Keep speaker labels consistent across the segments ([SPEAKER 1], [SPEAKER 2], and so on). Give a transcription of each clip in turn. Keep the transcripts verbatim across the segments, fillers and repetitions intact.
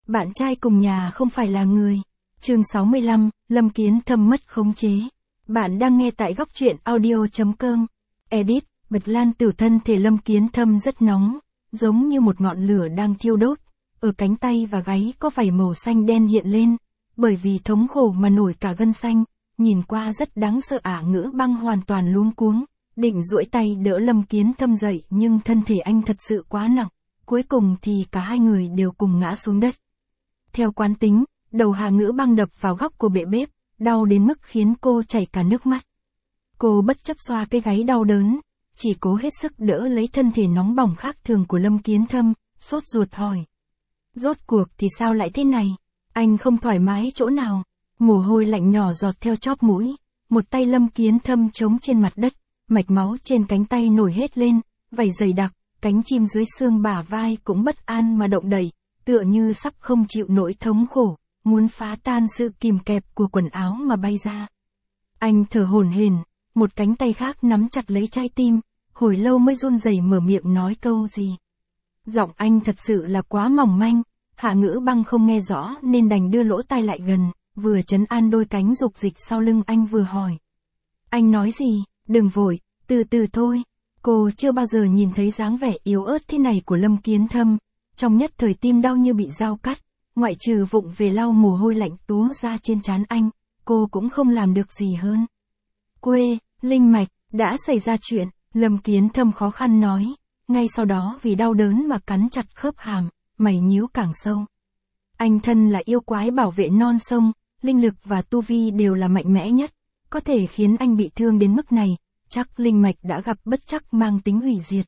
[SPEAKER 1] Bạn trai cùng nhà không phải là người. Chương sáu mươi lăm, Lâm Kiến Thâm mất khống chế. Bạn đang nghe tại góc truyện audio chấm com. Edit, Bật Lan Tử. Thân thể Lâm Kiến Thâm rất nóng, giống như một ngọn lửa đang thiêu đốt. Ở cánh tay và gáy có vảy màu xanh đen hiện lên, bởi vì thống khổ mà nổi cả gân xanh, nhìn qua rất đáng sợ. Ả Ngữ Băng hoàn toàn luống cuống, định duỗi tay đỡ Lâm Kiến Thâm dậy nhưng thân thể anh thật sự quá nặng, cuối cùng thì cả hai người đều cùng ngã xuống đất. Theo quán tính, đầu Hà Ngữ Băng đập vào góc của bệ bếp, đau đến mức khiến cô chảy cả nước mắt. Cô bất chấp xoa cái gáy đau đớn, chỉ cố hết sức đỡ lấy thân thể nóng bỏng khác thường của Lâm Kiến Thâm, sốt ruột hỏi. Rốt cuộc thì sao lại thế này? Anh không thoải mái chỗ nào? Mồ hôi lạnh nhỏ giọt theo chóp mũi, một tay Lâm Kiến Thâm trống trên mặt đất, mạch máu trên cánh tay nổi hết lên, vảy dày đặc, cánh chim dưới xương bả vai cũng bất an mà động đậy, tựa như sắp không chịu nổi thống khổ, muốn phá tan sự kìm kẹp của quần áo mà bay ra. Anh thở hổn hển, một cánh tay khác nắm chặt lấy trái tim, hồi lâu mới run rẩy mở miệng nói câu gì. Giọng anh thật sự là quá mỏng manh, Hạ Ngữ Băng không nghe rõ nên đành đưa lỗ tai lại gần, vừa trấn an đôi cánh dục dịch sau lưng anh vừa hỏi. Anh nói gì? Đừng vội, từ từ thôi. Cô chưa bao giờ nhìn thấy dáng vẻ yếu ớt thế này của Lâm Kiến Thâm, trong nhất thời tim đau như bị dao cắt, ngoại trừ vụng về lau mồ hôi lạnh túa ra trên trán anh, cô cũng không làm được gì hơn. Quê, linh mạch, đã xảy ra chuyện, Lâm Kiến Thâm khó khăn nói, ngay sau đó vì đau đớn mà cắn chặt khớp hàm, mày nhíu càng sâu. Anh thân là yêu quái bảo vệ non sông, linh lực và tu vi đều là mạnh mẽ nhất, có thể khiến anh bị thương đến mức này, chắc linh mạch đã gặp bất trắc mang tính hủy diệt.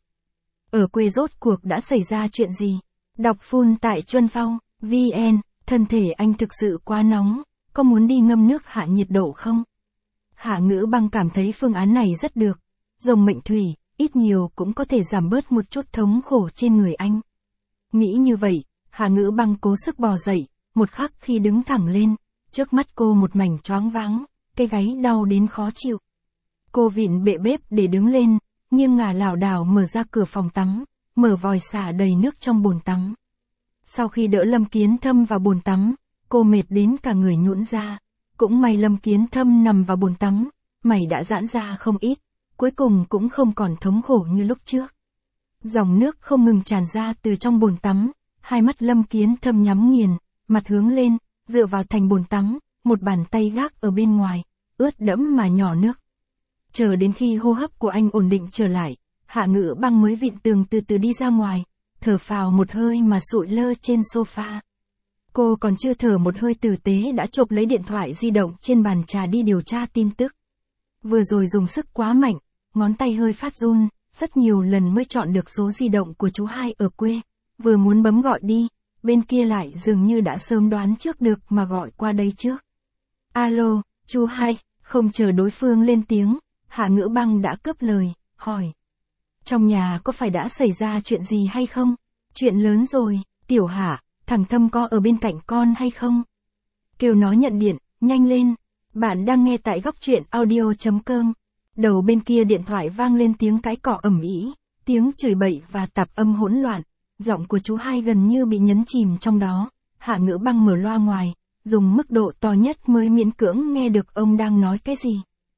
[SPEAKER 1] Ở quê rốt cuộc đã xảy ra chuyện gì? Đọc full tại Chuân Phong, vê en, thân thể anh thực sự quá nóng, có muốn đi ngâm nước hạ nhiệt độ không? Hạ Ngữ Băng cảm thấy phương án này rất được, rồng mệnh thủy, ít nhiều cũng có thể giảm bớt một chút thống khổ trên người anh. Nghĩ như vậy, Hạ Ngữ Băng cố sức bò dậy, một khắc khi đứng thẳng lên, trước mắt cô một mảnh choáng váng, cái gáy đau đến khó chịu. Cô vịn bệ bếp để đứng lên, nghiêng ngả lảo đảo mở ra cửa phòng tắm, mở vòi xả đầy nước trong bồn tắm. Sau khi đỡ Lâm Kiến Thâm vào bồn tắm, cô mệt đến cả người nhũn ra. Cũng may Lâm Kiến Thâm nằm vào bồn tắm, mày đã giãn ra không ít, cuối cùng cũng không còn thống khổ như lúc trước. Dòng nước không ngừng tràn ra từ trong bồn tắm, hai mắt Lâm Kiến Thâm nhắm nghiền, mặt hướng lên, dựa vào thành bồn tắm, một bàn tay gác ở bên ngoài, ướt đẫm mà nhỏ nước. Chờ đến khi hô hấp của anh ổn định trở lại, Hạ Ngữ Băng mới vịn tường từ từ đi ra ngoài, thở phào một hơi mà sụi lơ trên sofa. Cô còn chưa thở một hơi tử tế đã chộp lấy điện thoại di động trên bàn trà đi điều tra tin tức. Vừa rồi dùng sức quá mạnh, ngón tay hơi phát run, rất nhiều lần mới chọn được số di động của chú hai ở quê, vừa muốn bấm gọi đi, bên kia lại dường như đã sớm đoán trước được mà gọi qua đây trước. Alo, chú hai, không chờ đối phương lên tiếng, Hạ Ngữ Băng đã cướp lời, hỏi. Trong nhà có phải đã xảy ra chuyện gì hay không? Chuyện lớn rồi, Tiểu Hạ, thằng Thâm có ở bên cạnh con hay không? Kêu nó nhận điện, nhanh lên. Bạn đang nghe tại góc truyện audio chấm com. Đầu bên kia điện thoại vang lên tiếng cái cọ ầm ĩ, tiếng chửi bậy và tạp âm hỗn loạn. Giọng của chú hai gần như bị nhấn chìm trong đó. Hạ Ngữ Băng mở loa ngoài, dùng mức độ to nhất mới miễn cưỡng nghe được ông đang nói cái gì.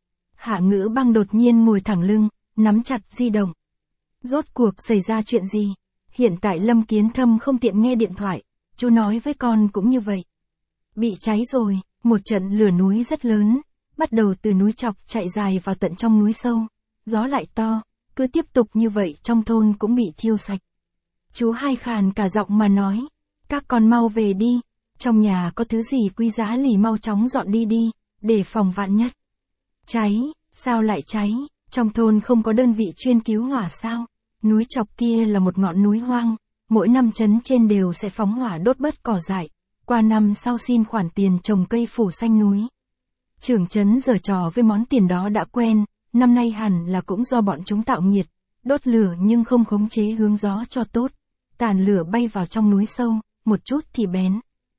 [SPEAKER 1] Hạ Ngữ Băng đột nhiên ngồi thẳng lưng, nắm chặt di động. Rốt cuộc xảy ra chuyện gì? Hiện tại Lâm Kiến Thâm không tiện nghe điện thoại, chú nói với con cũng như vậy. Bị cháy rồi, một trận lửa núi rất lớn, bắt đầu từ núi Chọc chạy dài vào tận trong núi sâu, gió lại to, cứ tiếp tục như vậy trong thôn cũng bị thiêu sạch. Chú hai khàn cả giọng mà nói, các con mau về đi, trong nhà có thứ gì quý giá lì mau chóng dọn đi đi, để phòng vạn nhất. Cháy, sao lại cháy, trong thôn không có đơn vị chuyên cứu hỏa sao? Núi Chọc kia là một ngọn núi hoang, mỗi năm trấn trên đều sẽ phóng hỏa đốt bớt cỏ dại, qua năm sau xin khoản tiền trồng cây phủ xanh núi. Trưởng trấn giở trò với món tiền đó đã quen, năm nay hẳn là cũng do bọn chúng tạo nghiệt, đốt lửa nhưng không khống chế hướng gió cho tốt, tàn lửa bay vào trong núi sâu, một chút thì bén.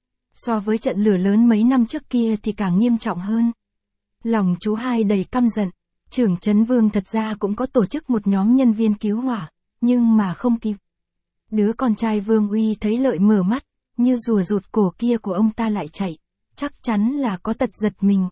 [SPEAKER 1] So với trận lửa lớn mấy năm trước kia thì càng nghiêm trọng hơn. Lòng chú hai đầy căm giận, trưởng trấn Vương thật ra cũng có tổ chức một nhóm nhân viên cứu hỏa, nhưng mà không kịp. Đứa con trai Vương Uy thấy lợi mở mắt, như rùa rụt cổ kia của ông ta lại chạy, chắc chắn là có tật giật mình.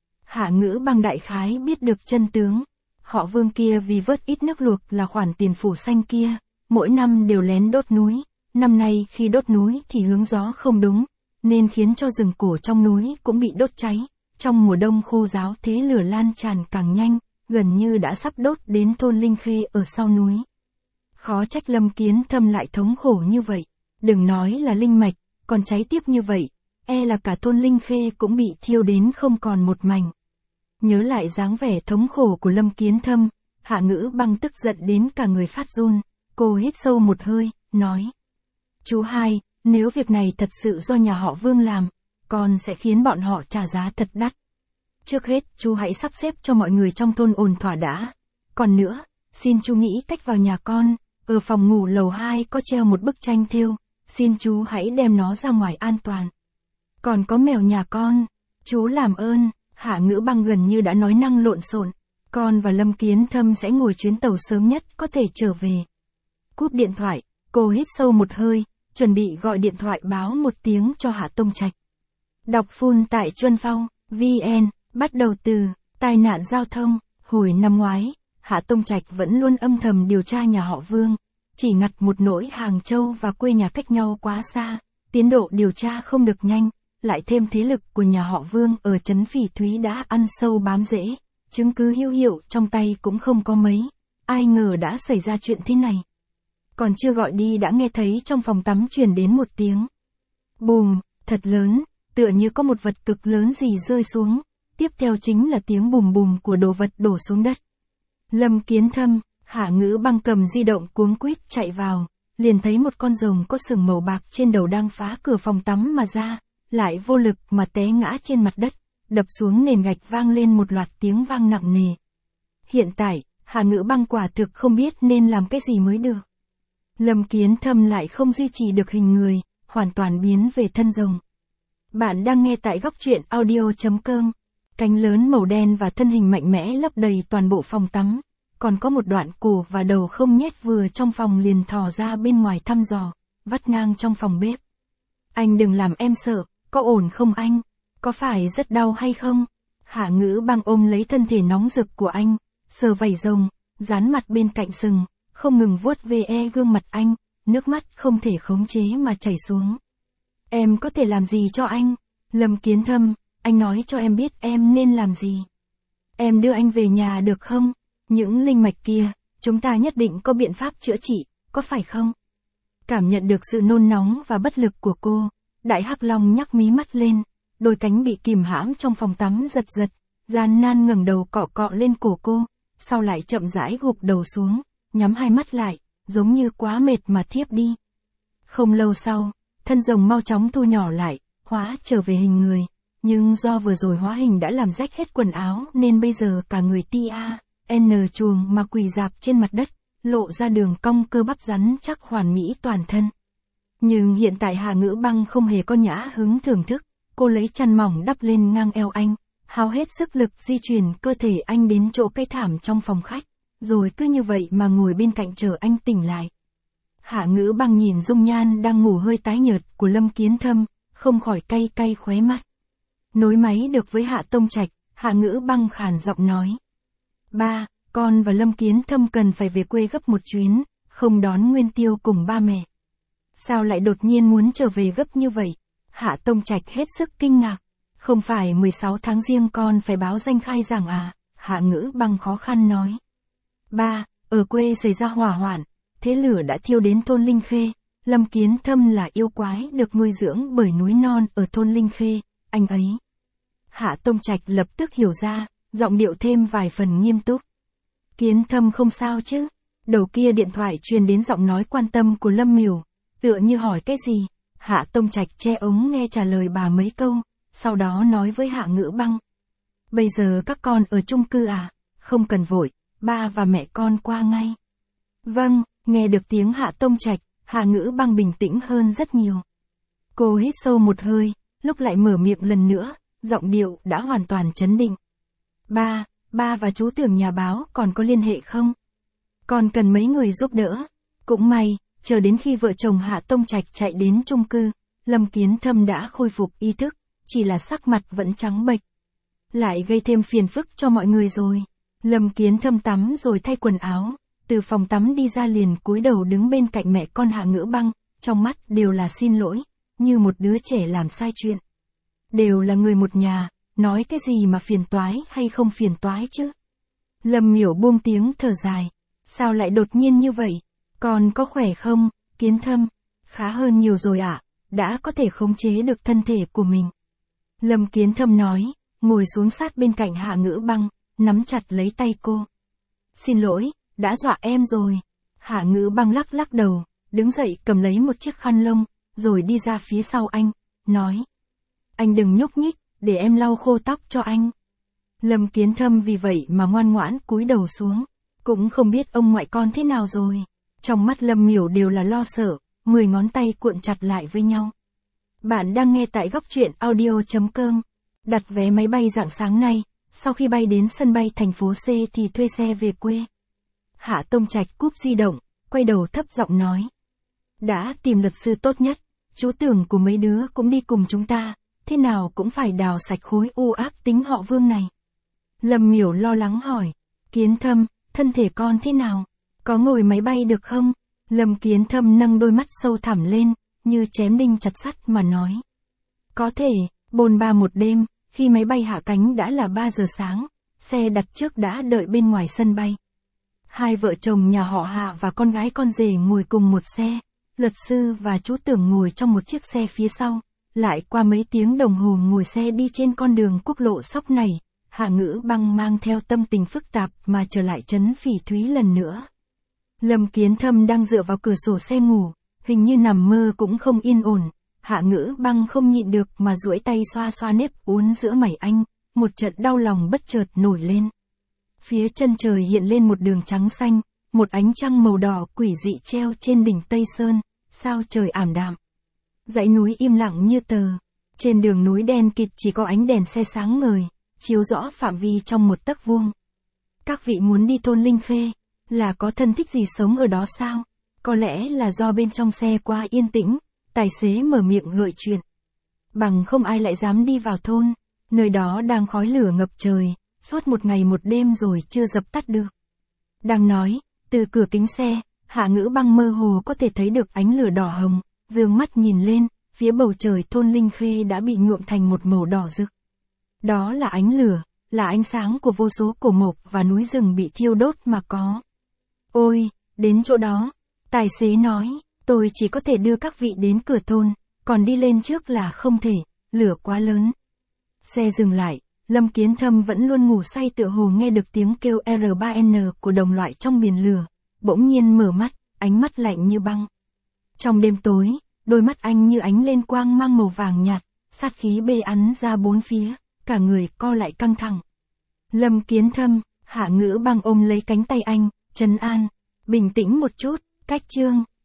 [SPEAKER 1] Hạ Ngữ Băng đại khái biết được chân tướng. Họ Vương kia vì vớt ít nước luộc là khoản tiền phủ xanh kia, mỗi năm đều lén đốt núi. Năm nay khi đốt núi thì hướng gió không đúng, nên khiến cho rừng cổ trong núi cũng bị đốt cháy. Trong mùa đông khô ráo thế lửa lan tràn càng nhanh, gần như đã sắp đốt đến thôn Linh Khê ở sau núi. Khó trách Lâm Kiến Thâm lại thống khổ như vậy. Đừng nói là linh mạch, còn cháy tiếp như vậy, e là cả thôn Linh Khê cũng bị thiêu đến không còn một mảnh. Nhớ lại dáng vẻ thống khổ của Lâm Kiến Thâm, Hạ Ngữ Băng tức giận đến cả người phát run. Cô hít sâu một hơi, nói: Chú hai, nếu việc này thật sự do nhà họ Vương làm, con sẽ khiến bọn họ trả giá thật đắt. Trước hết, chú hãy sắp xếp cho mọi người trong thôn ổn thỏa đã. Còn nữa, xin chú nghĩ cách vào nhà con, ở phòng ngủ lầu hai có treo một bức tranh thêu, xin chú hãy đem nó ra ngoài an toàn. Còn có mèo nhà con, chú làm ơn. Hạ Ngữ Băng gần như đã nói năng lộn xộn. Con và Lâm Kiến Thâm sẽ ngồi chuyến tàu sớm nhất có thể trở về. Cúp điện thoại, cô hít sâu một hơi, chuẩn bị gọi điện thoại báo một tiếng cho Hạ Tông Trạch. Đọc full tại Chuân Phong, vê en, bắt đầu từ, tai nạn giao thông. Hồi năm ngoái, Hạ Tông Trạch vẫn luôn âm thầm điều tra nhà họ Vương. Chỉ ngặt một nỗi Hàng Châu và quê nhà cách nhau quá xa, tiến độ điều tra không được nhanh. Lại thêm thế lực của nhà họ Vương ở trấn Phỉ Thúy đã ăn sâu bám rễ, chứng cứ hữu hiệu trong tay cũng không có mấy. Ai ngờ đã xảy ra chuyện thế này. Còn chưa gọi đi đã nghe thấy trong phòng tắm truyền đến một tiếng bùm, thật lớn, tựa như có một vật cực lớn gì rơi xuống. Tiếp theo chính là tiếng bùm bùm của đồ vật đổ xuống đất. Lâm Kiến Thâm, Hạ Ngữ Băng cầm di động cuống quýt chạy vào, liền thấy một con rồng có sừng màu bạc trên đầu đang phá cửa phòng tắm mà ra. Lại vô lực mà té ngã trên mặt đất, đập xuống nền gạch vang lên một loạt tiếng vang nặng nề. Hiện tại, Hạ Ngữ Băng quả thực không biết nên làm cái gì mới được. Lâm Kiến Thâm lại không duy trì được hình người, hoàn toàn biến về thân rồng. Bạn đang nghe tại góc truyện audio chấm com. Cánh lớn màu đen và thân hình mạnh mẽ lấp đầy toàn bộ phòng tắm. Còn có một đoạn cổ và đầu không nhét vừa trong phòng liền thò ra bên ngoài thăm dò, vắt ngang trong phòng bếp. Anh đừng làm em sợ. Có ổn không anh? Có phải rất đau hay không? Hạ Ngữ Băng ôm lấy thân thể nóng rực của anh, sờ vảy rồng, dán mặt bên cạnh sừng, không ngừng vuốt ve gương mặt anh, nước mắt không thể khống chế mà chảy xuống. Em có thể làm gì cho anh? Lâm Kiến Thâm, anh nói cho em biết em nên làm gì. Em đưa anh về nhà được không? Những linh mạch kia, chúng ta nhất định có biện pháp chữa trị, có phải không? Cảm nhận được sự nôn nóng và bất lực của cô. Đại Hắc Long nhắc mí mắt lên, đôi cánh bị kìm hãm trong phòng tắm giật giật, gian nan ngẩng đầu cọ cọ lên cổ cô, sau lại chậm rãi gục đầu xuống, nhắm hai mắt lại, giống như quá mệt mà thiếp đi. Không lâu sau, thân rồng mau chóng thu nhỏ lại, hóa trở về hình người, nhưng do vừa rồi hóa hình đã làm rách hết quần áo nên bây giờ cả người tia, n chuồng mà quỳ rạp trên mặt đất, lộ ra đường cong cơ bắp rắn chắc hoàn mỹ toàn thân. Nhưng hiện tại Hạ Ngữ Băng không hề có nhã hứng thưởng thức, cô lấy chăn mỏng đắp lên ngang eo anh, hao hết sức lực di chuyển cơ thể anh đến chỗ cây thảm trong phòng khách, rồi cứ như vậy mà ngồi bên cạnh chờ anh tỉnh lại. Hạ Ngữ Băng nhìn dung nhan đang ngủ hơi tái nhợt của Lâm Kiến Thâm, không khỏi cay cay khóe mắt. Nối máy được với Hạ Tông Trạch, Hạ Ngữ Băng khàn giọng nói: Ba, con và Lâm Kiến Thâm cần phải về quê gấp một chuyến, không đón Nguyên Tiêu cùng ba mẹ. Sao lại đột nhiên muốn trở về gấp như vậy? Hạ Tông Trạch hết sức kinh ngạc. Không phải mười sáu tháng riêng con phải báo danh khai giảng à? Hạ Ngữ Băng khó khăn nói. Ba, ở quê xảy ra hỏa hoạn, thế lửa đã thiêu đến thôn Linh Khê. Lâm Kiến Thâm là yêu quái được nuôi dưỡng bởi núi non ở thôn Linh Khê, anh ấy. Hạ Tông Trạch lập tức hiểu ra, giọng điệu thêm vài phần nghiêm túc. Kiến Thâm không sao chứ? Đầu kia điện thoại truyền đến giọng nói quan tâm của Lâm Miểu, tựa như hỏi cái gì. Hạ Tông Trạch che ống nghe trả lời bà mấy câu, sau đó nói với Hạ Ngữ Băng. Bây giờ các con ở chung cư à? Không cần vội, ba và mẹ con qua ngay. Vâng, nghe được tiếng Hạ Tông Trạch, Hạ Ngữ Băng bình tĩnh hơn rất nhiều. Cô hít sâu một hơi, lúc lại mở miệng lần nữa, giọng điệu đã hoàn toàn trấn định. Ba, ba và chú Tưởng nhà báo còn có liên hệ không? Còn cần mấy người giúp đỡ. Cũng may, chờ đến khi vợ chồng Hạ Tông Trạch chạy đến chung cư, Lâm Kiến Thâm đã khôi phục ý thức, chỉ là sắc mặt vẫn trắng bệch. Lại gây thêm phiền phức cho mọi người rồi. Lâm Kiến Thâm tắm rồi thay quần áo, từ phòng tắm đi ra liền cúi đầu đứng bên cạnh mẹ con Hạ Ngữ Băng, trong mắt đều là xin lỗi, như một đứa trẻ làm sai chuyện. Đều là người một nhà, nói cái gì mà phiền toái hay không phiền toái chứ. Lâm Miểu buông tiếng thở dài, sao lại đột nhiên như vậy, còn có khỏe không, Kiến Thâm, khá hơn nhiều rồi ạ, à? Đã có thể khống chế được thân thể của mình. Lâm Kiến Thâm nói, ngồi xuống sát bên cạnh Hạ Ngữ Băng, nắm chặt lấy tay cô. Xin lỗi, đã dọa em rồi. Hạ Ngữ Băng lắc lắc đầu, đứng dậy cầm lấy một chiếc khăn lông, rồi đi ra phía sau anh, nói. Anh đừng nhúc nhích, để em lau khô tóc cho anh. Lâm Kiến Thâm vì vậy mà ngoan ngoãn cúi đầu xuống, cũng không biết ông ngoại con thế nào rồi. Trong mắt Lâm Miểu đều là lo sợ, mười ngón tay cuộn chặt lại với nhau. Bạn đang nghe tại góc truyện audio chấm com. Đặt vé máy bay rạng sáng nay, sau khi bay đến sân bay thành phố C thì thuê xe về quê. Hạ Tông Trạch cúp di động, quay đầu thấp giọng nói. Đã tìm luật sư tốt nhất, chú tưởng của mấy đứa cũng đi cùng chúng ta, thế nào cũng phải đào sạch khối u ác tính họ Vương này. Lâm Miểu lo lắng hỏi, Kiến Thâm, thân thể con thế nào, có ngồi máy bay được không? Lâm Kiến Thâm nâng đôi mắt sâu thẳm lên, như chém đinh chặt sắt mà nói. Có thể, bôn ba một đêm, khi máy bay hạ cánh đã là ba giờ sáng, xe đặt trước đã đợi bên ngoài sân bay. Hai vợ chồng nhà họ Hạ và con gái con rể ngồi cùng một xe, luật sư và chú tưởng ngồi trong một chiếc xe phía sau. Lại qua mấy tiếng đồng hồ ngồi xe đi trên con đường quốc lộ sóc này, Hạ Ngữ Băng mang theo tâm tình phức tạp mà trở lại trấn Phỉ Thúy lần nữa. Lâm Kiến Thâm đang dựa vào cửa sổ xe ngủ, hình như nằm mơ cũng không yên ổn. Hạ Ngữ Băng không nhịn được mà duỗi tay xoa xoa nếp uốn giữa mày anh, một trận đau lòng bất chợt nổi lên. Phía chân trời hiện lên một đường trắng xanh, một ánh trăng màu đỏ quỷ dị treo trên đỉnh Tây Sơn, sao trời ảm đạm. Dãy núi im lặng như tờ, trên đường núi đen kịt chỉ có ánh đèn xe sáng ngời, chiếu rõ phạm vi trong một tấc vuông. Các vị muốn đi thôn Linh Khê, là có thân thích gì sống ở đó sao? Có lẽ là do bên trong xe quá yên tĩnh, tài xế mở miệng gợi chuyện. Bằng không ai lại dám đi vào thôn, nơi đó đang khói lửa ngập trời, suốt một ngày một đêm rồi chưa dập tắt được. Đang nói, từ cửa kính xe, Hạ Ngữ Băng mơ hồ có thể thấy được ánh lửa đỏ hồng, dương mắt nhìn lên, phía bầu trời thôn Linh Khê đã bị nhuộm thành một màu đỏ rực. Đó là ánh lửa, là ánh sáng của vô số cổ mộc và núi rừng bị thiêu đốt mà có. Ôi, đến chỗ đó, tài xế nói, tôi chỉ có thể đưa các vị đến cửa thôn, còn đi lên trước là không thể, lửa quá lớn. Xe dừng lại, Lâm Kiến Thâm vẫn luôn ngủ say tựa hồ nghe được tiếng kêu R ba N của đồng loại trong biển lửa, bỗng nhiên mở mắt, ánh mắt lạnh như băng. Trong đêm tối, đôi mắt anh như ánh lên quang mang màu vàng nhạt, sát khí bê ắn ra bốn phía, cả người co lại căng thẳng. Lâm Kiến Thâm, Hạ Ngữ Băng ôm lấy cánh tay anh, trấn an, bình tĩnh một chút, cách chương,